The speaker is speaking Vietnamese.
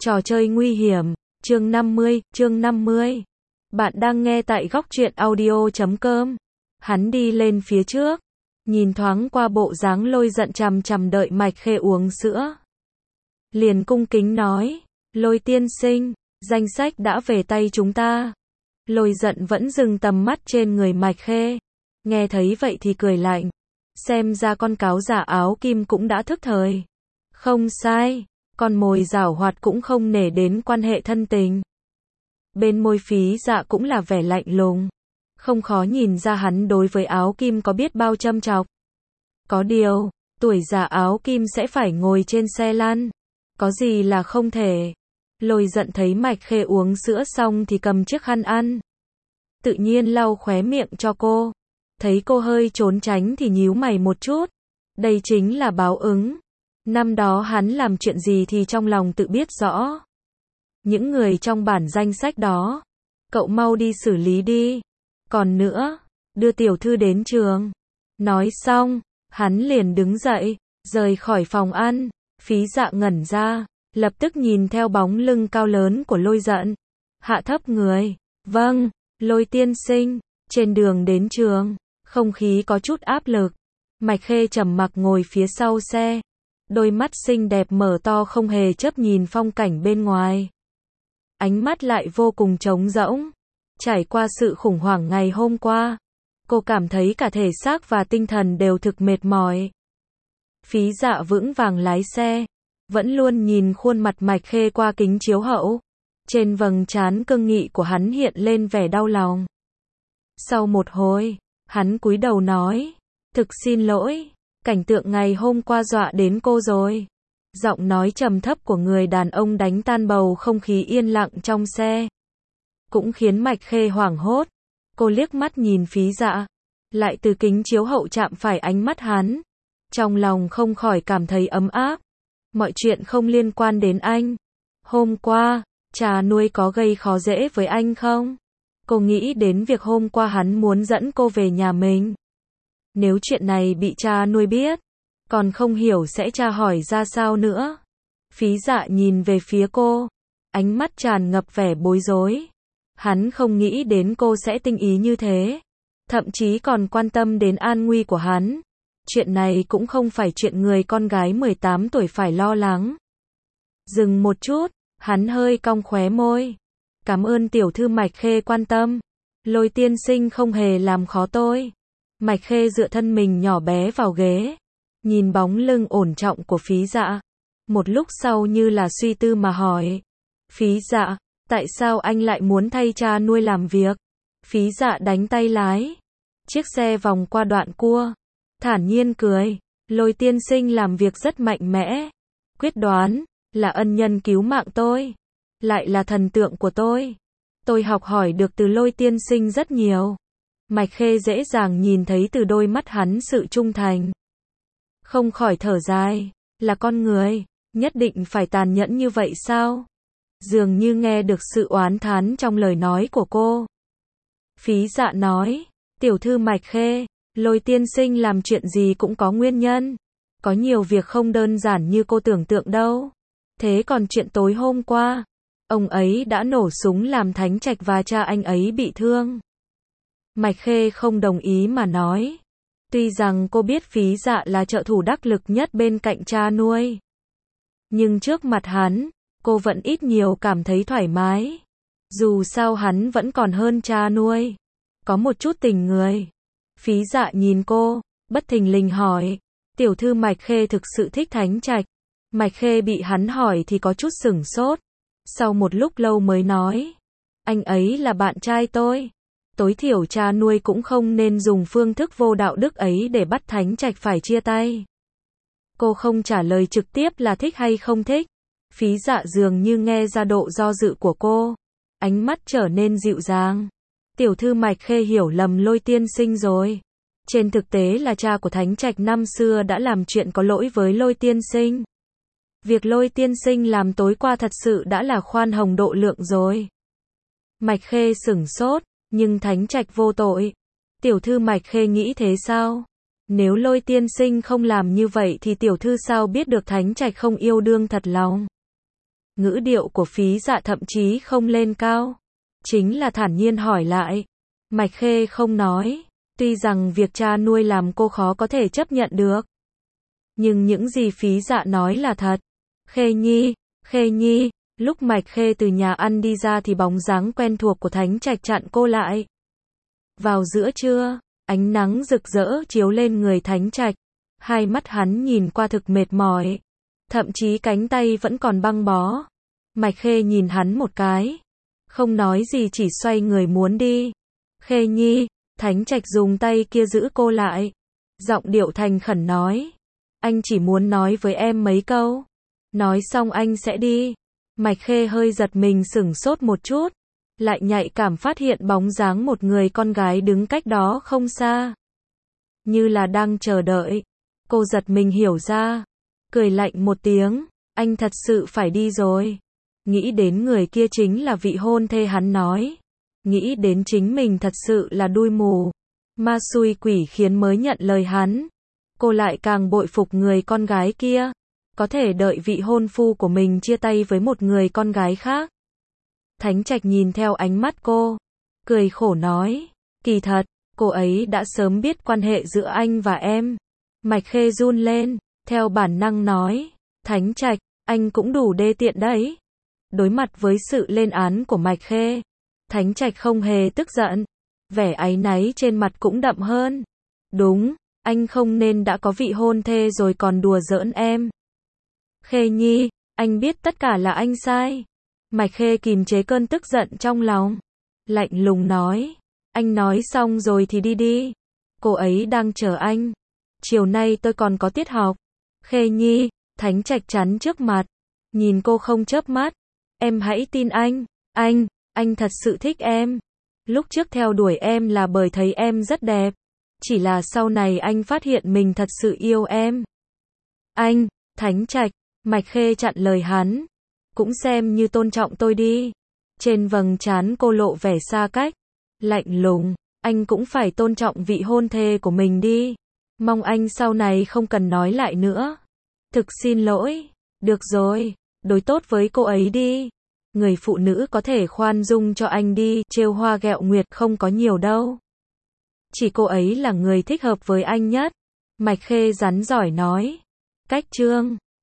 Trò chơi nguy hiểm, chương 50. Bạn đang nghe tại góc truyện audio.com. Hắn đi lên phía trước, nhìn thoáng qua bộ dáng Lôi Giận chằm chằm đợi Mạch Khê uống sữa. Liền cung kính nói, Lôi tiên sinh, danh sách đã về tay chúng ta. Lôi Giận vẫn dừng tầm mắt trên người Mạch Khê. Nghe thấy vậy thì cười lạnh. Xem ra con cáo giả áo kim cũng đã thức thời. Không sai, con mồi giảo hoạt cũng không nể đến quan hệ thân tình. Bên môi Phí Dạ cũng là vẻ lạnh lùng. Không khó nhìn ra hắn đối với áo kim có biết bao châm chọc. Có điều, tuổi già áo kim sẽ phải ngồi trên xe lăn. Có gì là không thể. Lôi Giận thấy Mạch Khê uống sữa xong thì cầm chiếc khăn ăn. Tự nhiên lau khóe miệng cho cô. Thấy cô hơi trốn tránh thì nhíu mày một chút. Đây chính là báo ứng. Năm đó hắn làm chuyện gì thì trong lòng tự biết rõ. Những người trong bản danh sách đó, cậu mau đi xử lý đi. Còn nữa, đưa tiểu thư đến trường. Nói xong, hắn liền đứng dậy, rời khỏi phòng ăn. Phí Dạ ngẩn ra, lập tức nhìn theo bóng lưng cao lớn của Lôi Giận. Hạ thấp người, vâng, Lôi tiên sinh. Trên đường đến trường, không khí có chút áp lực. Mạch Khê trầm mặc ngồi phía sau xe. Đôi mắt xinh đẹp mở to không hề chớp nhìn phong cảnh bên ngoài. Ánh mắt lại vô cùng trống rỗng. Trải qua sự khủng hoảng ngày hôm qua, cô cảm thấy cả thể xác và tinh thần đều thực mệt mỏi. Phí Dạ vững vàng lái xe, vẫn luôn nhìn khuôn mặt Mạch Khê qua kính chiếu hậu. Trên vầng trán cương nghị của hắn hiện lên vẻ đau lòng. Sau một hồi, hắn cúi đầu nói, thực xin lỗi, cảnh tượng ngày hôm qua dọa đến cô rồi. Giọng nói trầm thấp của người đàn ông đánh tan bầu không khí yên lặng trong xe. Cũng khiến Mạch Khê hoảng hốt. Cô liếc mắt nhìn Phí Dạ, lại từ kính chiếu hậu chạm phải ánh mắt hắn. Trong lòng không khỏi cảm thấy ấm áp. Mọi chuyện không liên quan đến anh. Hôm qua, cha nuôi có gây khó dễ với anh không? Cô nghĩ đến việc hôm qua hắn muốn dẫn cô về nhà mình. Nếu chuyện này bị cha nuôi biết, còn không hiểu sẽ tra hỏi ra sao nữa. Phí Dạ nhìn về phía cô, ánh mắt tràn ngập vẻ bối rối. Hắn không nghĩ đến cô sẽ tinh ý như thế, thậm chí còn quan tâm đến an nguy của hắn. Chuyện này cũng không phải chuyện người con gái 18 tuổi phải lo lắng. Dừng một chút, hắn hơi cong khóe môi. Cảm ơn tiểu thư Mạch Khê quan tâm. Lôi tiên sinh không hề làm khó tôi. Mạch Khê dựa thân mình nhỏ bé vào ghế, nhìn bóng lưng ổn trọng của Phí Dạ. Một lúc sau như là suy tư mà hỏi, Phí Dạ, tại sao anh lại muốn thay cha nuôi làm việc? Phí Dạ đánh tay lái. Chiếc xe vòng qua đoạn cua. Thản nhiên cười, Lôi tiên sinh làm việc rất mạnh mẽ, quyết đoán, là ân nhân cứu mạng tôi, lại là thần tượng của tôi. Tôi học hỏi được từ Lôi tiên sinh rất nhiều. Mạch Khê dễ dàng nhìn thấy từ đôi mắt hắn sự trung thành. Không khỏi thở dài, là con người, nhất định phải tàn nhẫn như vậy sao? Dường như nghe được sự oán thán trong lời nói của cô. Phí Dạ nói, tiểu thư Mạch Khê, Lôi tiên sinh làm chuyện gì cũng có nguyên nhân. Có nhiều việc không đơn giản như cô tưởng tượng đâu. Thế còn chuyện tối hôm qua, ông ấy đã nổ súng làm Thánh Trạch và cha anh ấy bị thương. Mạch Khê không đồng ý mà nói. Tuy rằng cô biết Phí Dạ là trợ thủ đắc lực nhất bên cạnh cha nuôi, nhưng trước mặt hắn, cô vẫn ít nhiều cảm thấy thoải mái. Dù sao hắn vẫn còn hơn cha nuôi. Có một chút tình người. Phí Dạ nhìn cô, bất thình lình hỏi, tiểu thư Mạch Khê thực sự thích Thánh Trạch? Mạch Khê bị hắn hỏi thì có chút sửng sốt. Sau một lúc lâu mới nói, anh ấy là bạn trai tôi. Tối thiểu cha nuôi cũng không nên dùng phương thức vô đạo đức ấy để bắt Thánh Trạch phải chia tay. Cô không trả lời trực tiếp là thích hay không thích. Phí Dạ dường như nghe ra độ do dự của cô. Ánh mắt trở nên dịu dàng. Tiểu thư Mạch Khê hiểu lầm Lôi tiên sinh rồi. Trên thực tế là cha của Thánh Trạch năm xưa đã làm chuyện có lỗi với Lôi tiên sinh. Việc Lôi tiên sinh làm tối qua thật sự đã là khoan hồng độ lượng rồi. Mạch Khê sửng sốt, nhưng Thánh Trạch vô tội. Tiểu thư Mạch Khê nghĩ thế sao? Nếu Lôi tiên sinh không làm như vậy thì tiểu thư sao biết được Thánh Trạch không yêu đương thật lòng? Ngữ điệu của Phí Dạ thậm chí không lên cao, chính là thản nhiên hỏi lại. Mạch Khê không nói, tuy rằng việc cha nuôi làm cô khó có thể chấp nhận được. Nhưng những gì Phí Dạ nói là thật. Khê Nhi, lúc Mạch Khê từ nhà ăn đi ra thì bóng dáng quen thuộc của Thánh Trạch chặn cô lại. Vào giữa trưa, ánh nắng rực rỡ chiếu lên người Thánh Trạch, hai mắt hắn nhìn qua thực mệt mỏi, thậm chí cánh tay vẫn còn băng bó. Mạch Khê nhìn hắn một cái, không nói gì chỉ xoay người muốn đi. Khê Nhi, Thánh Trạch dùng tay kia giữ cô lại, giọng điệu thành khẩn nói, anh chỉ muốn nói với em mấy câu, nói xong anh sẽ đi. Mạch Khê hơi giật mình sửng sốt một chút, lại nhạy cảm phát hiện bóng dáng một người con gái đứng cách đó không xa, như là đang chờ đợi. Cô giật mình hiểu ra, cười lạnh một tiếng, anh thật sự phải đi rồi. Nghĩ đến người kia chính là vị hôn thê hắn nói, nghĩ đến chính mình thật sự là đuôi mù, ma xui quỷ khiến mới nhận lời hắn. Cô lại càng bội phục người con gái kia, có thể đợi vị hôn phu của mình chia tay với một người con gái khác. Thánh Trạch nhìn theo ánh mắt cô, cười khổ nói, kỳ thật, cô ấy đã sớm biết quan hệ giữa anh và em. Mạch Khê run lên, theo bản năng nói, Thánh Trạch, anh cũng đủ đê tiện đấy. Đối mặt với sự lên án của Mạch Khê, Thánh Trạch không hề tức giận, vẻ áy náy trên mặt cũng đậm hơn. Đúng, anh không nên đã có vị hôn thê rồi còn đùa giỡn em. Khê Nhi, anh biết tất cả là anh sai. Mạch Khê kìm chế cơn tức giận trong lòng, lạnh lùng nói, anh nói xong rồi thì đi đi. Cô ấy đang chờ anh. Chiều nay tôi còn có tiết học. Khê Nhi, Thánh Trạch chắn trước mặt, nhìn cô không chớp mắt. Em hãy tin anh thật sự thích em. Lúc trước theo đuổi em là bởi thấy em rất đẹp. Chỉ là sau này anh phát hiện mình thật sự yêu em. Thánh Trạch, Mạch Khê chặn lời hắn. Cũng xem như tôn trọng tôi đi. Trên vầng trán cô lộ vẻ xa cách, lạnh lùng, anh cũng phải tôn trọng vị hôn thê của mình đi. Mong anh sau này không cần nói lại nữa. Thực xin lỗi. Được rồi, đối tốt với cô ấy đi. Người phụ nữ có thể khoan dung cho anh đi, trêu hoa ghẹo nguyệt không có nhiều đâu. Chỉ cô ấy là người thích hợp với anh nhất. Mạch Khê rắn giỏi nói. Cách chương